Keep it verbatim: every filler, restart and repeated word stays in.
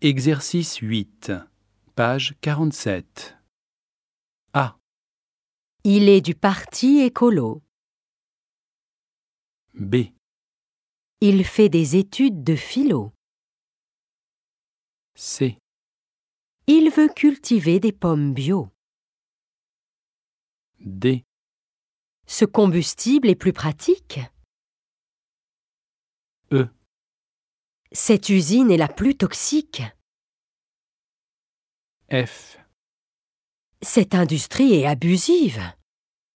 Exercice huit, page quarante-sept. A. Il est du parti écolo. B. Il fait des études de philo. C. Il veut cultiver des pommes bio. D. Ce combustible est plus pratique. E. Cette usine est la plus toxique. F. Cette industrie est abusive.